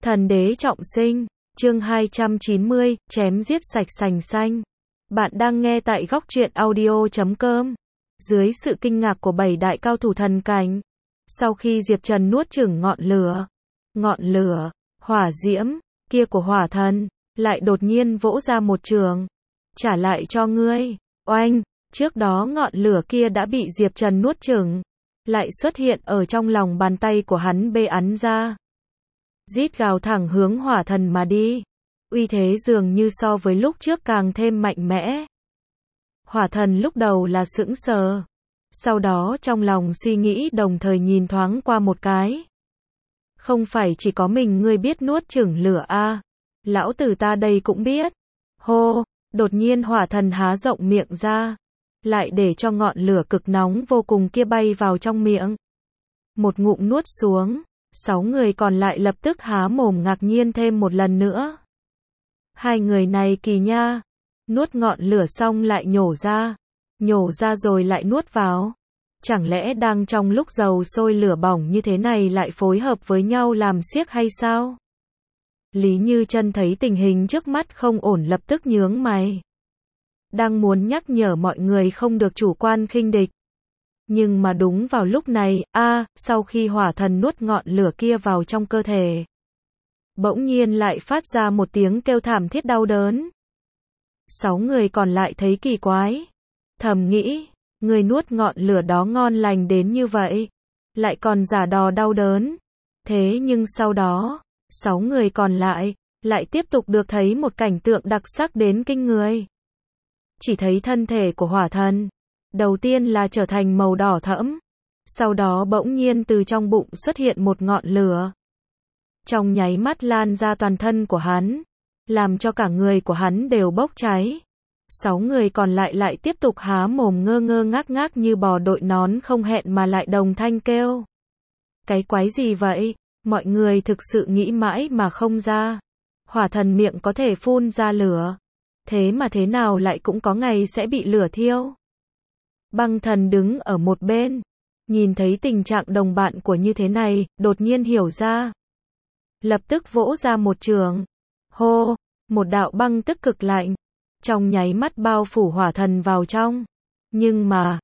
Thần đế trọng sinh, chương 290, chém giết sạch sành xanh. Bạn đang nghe tại góc truyện audio.com. Dưới sự kinh ngạc của 7 đại cao thủ thần cảnh, sau khi Diệp Trần nuốt chửng ngọn lửa, hỏa diễm, kia của hỏa thần, lại đột nhiên vỗ ra một trường. Trả lại cho ngươi, oanh, trước đó ngọn lửa kia đã bị Diệp Trần nuốt chửng, lại xuất hiện ở trong lòng bàn tay của hắn bê ắn ra. Rít gào thẳng hướng hỏa thần mà đi. Uy thế dường như so với lúc trước càng thêm mạnh mẽ. Hỏa thần lúc đầu là sững sờ. Sau đó trong lòng suy nghĩ đồng thời nhìn thoáng qua một cái. Không phải chỉ có mình ngươi biết nuốt chửng lửa a, lão tử ta đây cũng biết. Hô, đột nhiên hỏa thần há rộng miệng ra. Lại để cho ngọn lửa cực nóng vô cùng kia bay vào trong miệng. Một ngụm nuốt xuống. 6 người còn lại lập tức há mồm ngạc nhiên thêm một lần nữa. Hai người này kỳ nha. Nuốt ngọn lửa xong lại nhổ ra rồi lại nuốt vào. Chẳng lẽ đang trong lúc dầu sôi lửa bỏng như thế này lại phối hợp với nhau làm xiếc hay sao? Lý Như Chân thấy tình hình trước mắt không ổn lập tức nhướng mày. Đang muốn nhắc nhở mọi người không được chủ quan khinh địch. Nhưng mà đúng vào lúc này, sau khi hỏa thần nuốt ngọn lửa kia vào trong cơ thể, bỗng nhiên lại phát ra một tiếng kêu thảm thiết đau đớn. 6 người còn lại thấy kỳ quái. Thầm nghĩ, người nuốt ngọn lửa đó ngon lành đến như vậy, lại còn giả đò đau đớn. Thế nhưng sau đó, 6 người còn lại tiếp tục được thấy một cảnh tượng đặc sắc đến kinh người. Chỉ thấy thân thể của hỏa thần đầu tiên là trở thành màu đỏ thẫm, sau đó bỗng nhiên từ trong bụng xuất hiện một ngọn lửa. Trong nháy mắt lan ra toàn thân của hắn, làm cho cả người của hắn đều bốc cháy. 6 người còn lại tiếp tục há mồm ngơ ngác như bò đội nón không hẹn mà lại đồng thanh kêu. Cái quái gì vậy? Mọi người thực sự nghĩ mãi mà không ra. Hỏa thần miệng có thể phun ra lửa, thế mà thế nào lại cũng có ngày sẽ bị lửa thiêu. Băng thần đứng ở một bên, nhìn thấy tình trạng đồng bạn của như thế này, đột nhiên hiểu ra. Lập tức vỗ ra một trường. Hô, một đạo băng tức cực lạnh, trong nháy mắt bao phủ hỏa thần vào trong. Nhưng mà,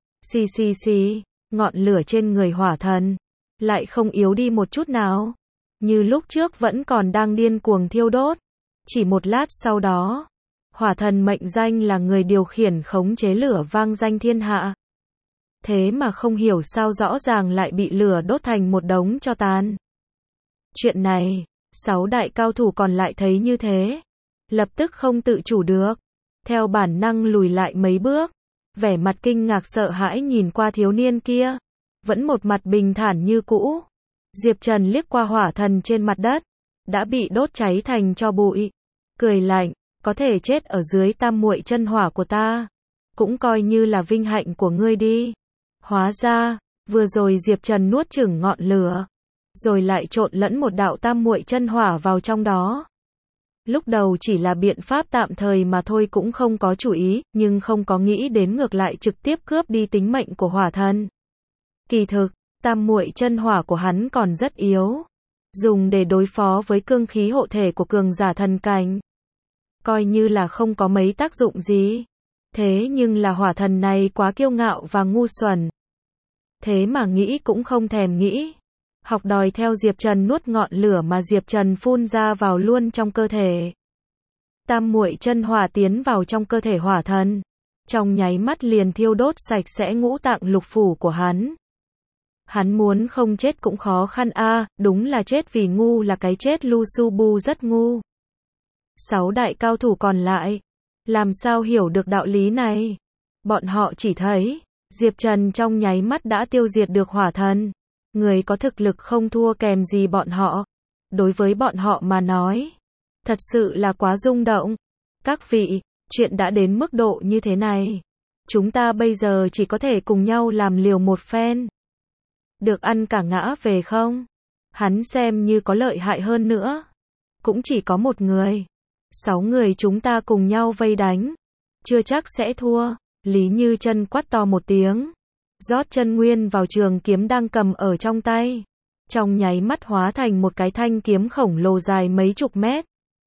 xì, ngọn lửa trên người hỏa thần lại không yếu đi một chút nào. Như lúc trước vẫn còn đang điên cuồng thiêu đốt. Chỉ một lát sau đó, hỏa thần mệnh danh là người điều khiển khống chế lửa vang danh thiên hạ. Thế mà không hiểu sao rõ ràng lại bị lửa đốt thành một đống tro tàn. Chuyện này, 6 đại cao thủ còn lại thấy như thế, lập tức không tự chủ được, theo bản năng lùi lại mấy bước, vẻ mặt kinh ngạc sợ hãi nhìn qua thiếu niên kia, vẫn một mặt bình thản như cũ. Diệp Trần liếc qua hỏa thần trên mặt đất, đã bị đốt cháy thành tro bụi, cười lạnh, có thể chết ở dưới tam muội chân hỏa của ta, cũng coi như là vinh hạnh của ngươi đi. Hóa ra, vừa rồi Diệp Trần nuốt chửng ngọn lửa, rồi lại trộn lẫn một đạo tam muội chân hỏa vào trong đó. Lúc đầu chỉ là biện pháp tạm thời mà thôi cũng không có chủ ý, nhưng không có nghĩ đến ngược lại trực tiếp cướp đi tính mệnh của hỏa thần. Kỳ thực, tam muội chân hỏa của hắn còn rất yếu, dùng để đối phó với cương khí hộ thể của cường giả thần cảnh, coi như là không có mấy tác dụng gì. Thế nhưng là hỏa thần này quá kiêu ngạo và ngu xuẩn. Thế mà nghĩ cũng không thèm nghĩ. Học đòi theo Diệp Trần nuốt ngọn lửa mà Diệp Trần phun ra vào luôn trong cơ thể. Tam muội chân hỏa tiến vào trong cơ thể hỏa thần, trong nháy mắt liền thiêu đốt sạch sẽ ngũ tạng lục phủ của hắn. Hắn muốn không chết cũng khó khăn đúng là chết vì ngu là cái chết Lu Su Bu rất ngu. 6 đại cao thủ còn lại, làm sao hiểu được đạo lý này? Bọn họ chỉ thấy, Diệp Trần trong nháy mắt đã tiêu diệt được hỏa thần. Người có thực lực không thua kèm gì bọn họ. Đối với bọn họ mà nói, thật sự là quá rung động. Các vị, chuyện đã đến mức độ như thế này, chúng ta bây giờ chỉ có thể cùng nhau làm liều một phen. Được ăn cả ngã về không? Hắn xem như có lợi hại hơn nữa, cũng chỉ có một người. 6 người chúng ta cùng nhau vây đánh, chưa chắc sẽ thua. Lý Như Chân quát to một tiếng, rót chân nguyên vào trường kiếm đang cầm ở trong tay. trong nháy mắt hóa thành một cái thanh kiếm khổng lồ dài mấy chục mét.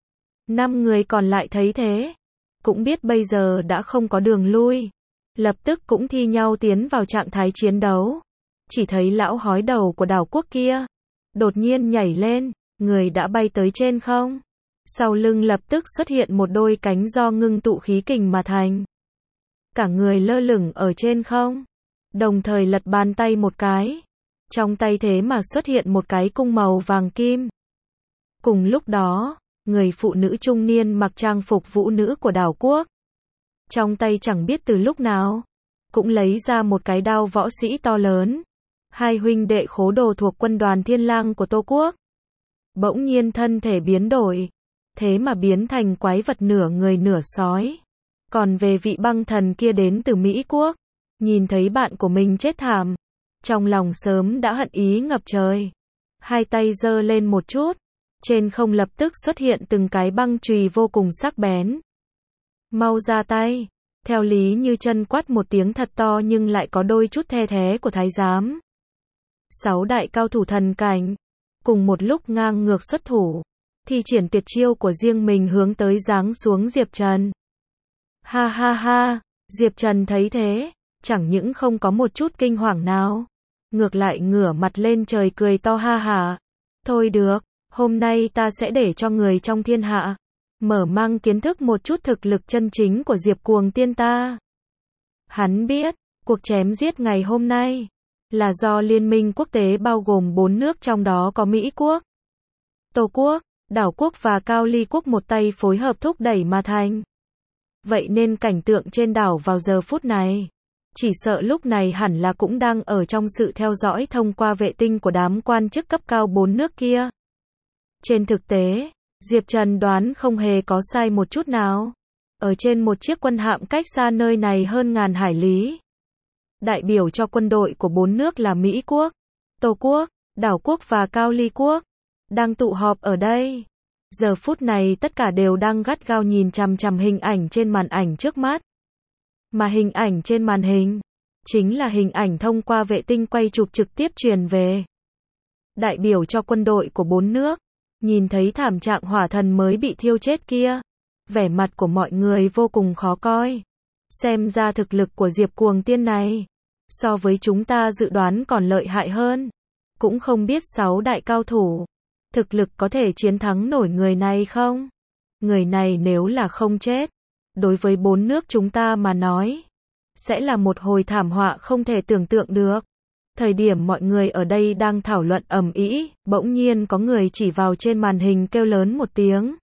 5 người còn lại thấy thế, cũng biết bây giờ đã không có đường lui, lập tức cũng thi nhau tiến vào trạng thái chiến đấu. Chỉ thấy lão hói đầu của đảo quốc kia đột nhiên nhảy lên, người đã bay tới trên không. Sau lưng lập tức xuất hiện một đôi cánh do ngưng tụ khí kình mà thành. Cả người lơ lửng ở trên không, đồng thời lật bàn tay một cái. Trong tay thế mà xuất hiện một cái cung màu vàng kim. Cùng lúc đó, người phụ nữ trung niên mặc trang phục vũ nữ của đảo quốc, trong tay chẳng biết từ lúc nào, cũng lấy ra một cái đao võ sĩ to lớn. Hai huynh đệ khố đồ thuộc quân đoàn Thiên Lang của Tô Quốc bỗng nhiên thân thể biến đổi, thế mà biến thành quái vật nửa người nửa sói. Còn về vị băng thần kia đến từ Mỹ Quốc, nhìn thấy bạn của mình chết thảm, trong lòng sớm đã hận ý ngập trời. Hai tay giơ lên một chút, trên không lập tức xuất hiện từng cái băng chùy vô cùng sắc bén. Mau ra tay, theo Lý Như Chân quát một tiếng thật to nhưng lại có đôi chút the thé của thái giám. 6 đại cao thủ thần cảnh, cùng một lúc ngang ngược xuất thủ, thi triển tuyệt chiêu của riêng mình hướng tới giáng xuống Diệp Trần. Ha ha ha, Diệp Trần thấy thế, chẳng những không có một chút kinh hoàng nào, ngược lại ngửa mặt lên trời cười to ha hả. Thôi được, hôm nay ta sẽ để cho người trong thiên hạ mở mang kiến thức một chút thực lực chân chính của Diệp Cuồng Tiên ta. Hắn biết, cuộc chém giết ngày hôm nay là do liên minh quốc tế bao gồm 4 nước trong đó có Mỹ Quốc, Tô Quốc, Đảo Quốc và Cao Ly Quốc một tay phối hợp thúc đẩy mà thành. Vậy nên cảnh tượng trên đảo vào giờ phút này, chỉ sợ lúc này hẳn là cũng đang ở trong sự theo dõi thông qua vệ tinh của đám quan chức cấp cao 4 nước kia. Trên thực tế, Diệp Trần đoán không hề có sai một chút nào. Ở trên một chiếc quân hạm cách xa nơi này hơn ngàn hải lý, đại biểu cho quân đội của 4 nước là Mỹ Quốc, Tô Quốc, Đảo Quốc và Cao Ly Quốc, đang tụ họp ở đây. Giờ phút này tất cả đều đang gắt gao nhìn chằm chằm hình ảnh trên màn ảnh trước mắt. Mà hình ảnh trên màn hình chính là hình ảnh thông qua vệ tinh quay chụp trực tiếp truyền về. Đại biểu cho quân đội của 4 nước, nhìn thấy thảm trạng hỏa thần mới bị thiêu chết kia, vẻ mặt của mọi người vô cùng khó coi. Xem ra thực lực của Diệp Cuồng Tiên này, so với chúng ta dự đoán còn lợi hại hơn. Cũng không biết 6 đại cao thủ, thực lực có thể chiến thắng nổi người này không? Người này nếu là không chết, đối với 4 nước chúng ta mà nói, sẽ là một hồi thảm họa không thể tưởng tượng được. Thời điểm mọi người ở đây đang thảo luận ầm ĩ, bỗng nhiên có người chỉ vào trên màn hình kêu lớn một tiếng.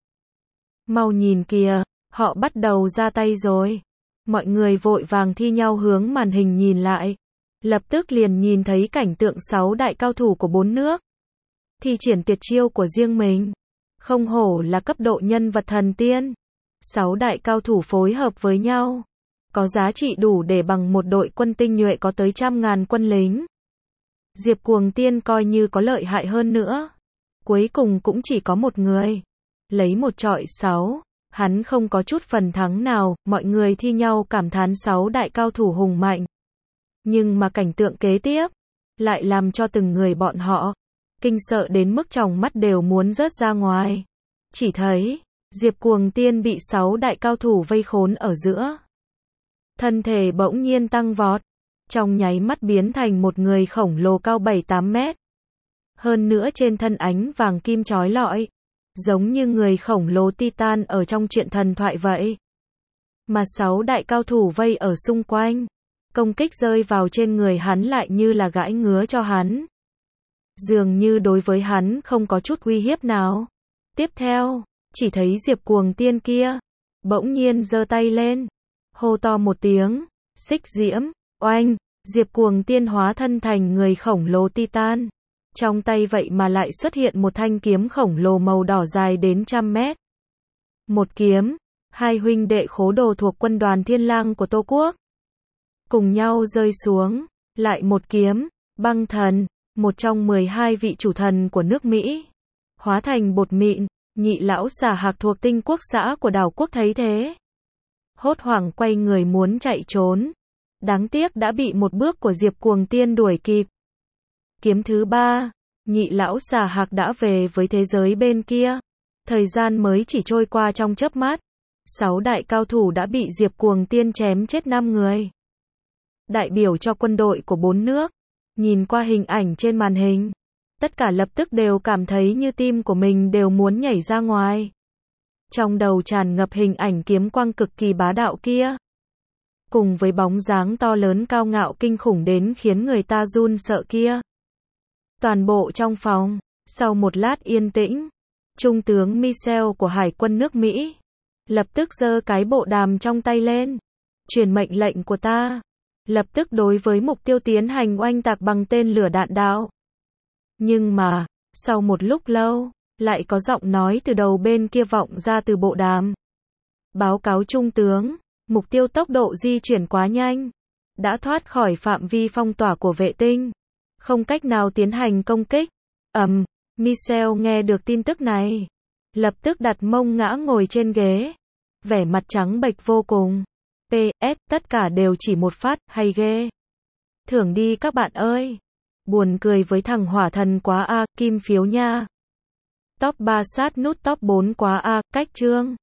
Mau nhìn kìa, họ bắt đầu ra tay rồi. Mọi người vội vàng thi nhau hướng màn hình nhìn lại. Lập tức liền nhìn thấy cảnh tượng 6 đại cao thủ của 4 nước thi triển tuyệt chiêu của riêng mình. Không hổ là cấp độ nhân vật thần tiên. 6 đại cao thủ phối hợp với nhau, có giá trị đủ để bằng một đội quân tinh nhuệ có tới 100.000 quân lính. Diệp Cuồng Tiên coi như có lợi hại hơn nữa, cuối cùng cũng chỉ có một người, lấy một trọi 6, hắn không có chút phần thắng nào. Mọi người thi nhau cảm thán 6 đại cao thủ hùng mạnh. Nhưng mà cảnh tượng kế tiếp lại làm cho từng người bọn họ kinh sợ đến mức tròng mắt đều muốn rớt ra ngoài. Chỉ thấy Diệp Cuồng Tiên bị 6 đại cao thủ vây khốn ở giữa, thân thể bỗng nhiên tăng vọt, trong nháy mắt biến thành một người khổng lồ cao 7-8 mét. Hơn nữa trên thân ánh vàng kim chói lọi, giống như người khổng lồ Titan ở trong truyện thần thoại vậy. Mà 6 đại cao thủ vây ở xung quanh, công kích rơi vào trên người hắn lại như là gãi ngứa cho hắn. Dường như đối với hắn không có chút uy hiếp nào. Tiếp theo, chỉ thấy Diệp Cuồng Tiên kia bỗng nhiên giơ tay lên, hô to một tiếng, xích diễm, oanh, Diệp Cuồng Tiên hóa thân thành người khổng lồ Titan. Trong tay vậy mà lại xuất hiện một thanh kiếm khổng lồ màu đỏ dài đến 100 mét. Một kiếm, hai huynh đệ khố đồ thuộc quân đoàn Thiên Lang của Tô Quốc cùng nhau rơi xuống. Lại một kiếm, băng thần, một trong 12 vị chủ thần của nước Mỹ, hóa thành bột mịn. Nhị lão xà hạc thuộc tinh quốc xã của đảo quốc thấy thế, hốt hoảng quay người muốn chạy trốn. Đáng tiếc đã bị một bước của Diệp Cuồng Tiên đuổi kịp. Kiếm thứ 3, Nhị lão xà hạc đã về với thế giới bên kia. Thời gian mới chỉ trôi qua trong chớp mắt. 6 đại cao thủ đã bị Diệp Cuồng Tiên chém chết 5 người. Đại biểu cho quân đội của 4 nước. Nhìn qua hình ảnh trên màn hình. Tất cả lập tức đều cảm thấy như tim của mình đều muốn nhảy ra ngoài. Trong đầu tràn ngập hình ảnh kiếm quang cực kỳ bá đạo kia. Cùng với bóng dáng to lớn cao ngạo kinh khủng đến khiến người ta run sợ kia. Toàn bộ trong phòng, sau một lát yên tĩnh, Trung tướng Michel của Hải quân nước Mỹ lập tức giơ cái bộ đàm trong tay lên, truyền mệnh lệnh của ta, lập tức đối với mục tiêu tiến hành oanh tạc bằng tên lửa đạn đạo. Nhưng mà, sau một lúc lâu, lại có giọng nói từ đầu bên kia vọng ra từ bộ đàm. Báo cáo Trung tướng, mục tiêu tốc độ di chuyển quá nhanh, đã thoát khỏi phạm vi phong tỏa của vệ tinh, không cách nào tiến hành công kích. Michel nghe được tin tức này, lập tức đặt mông ngã ngồi trên ghế, vẻ mặt trắng bệch vô cùng. PS, tất cả đều chỉ một phát, hay ghê. Thưởng đi các bạn ơi. Buồn cười với thằng hỏa thần quá a, kim phiếu nha. Top 3 sát nút top 4 quá a, cách chương.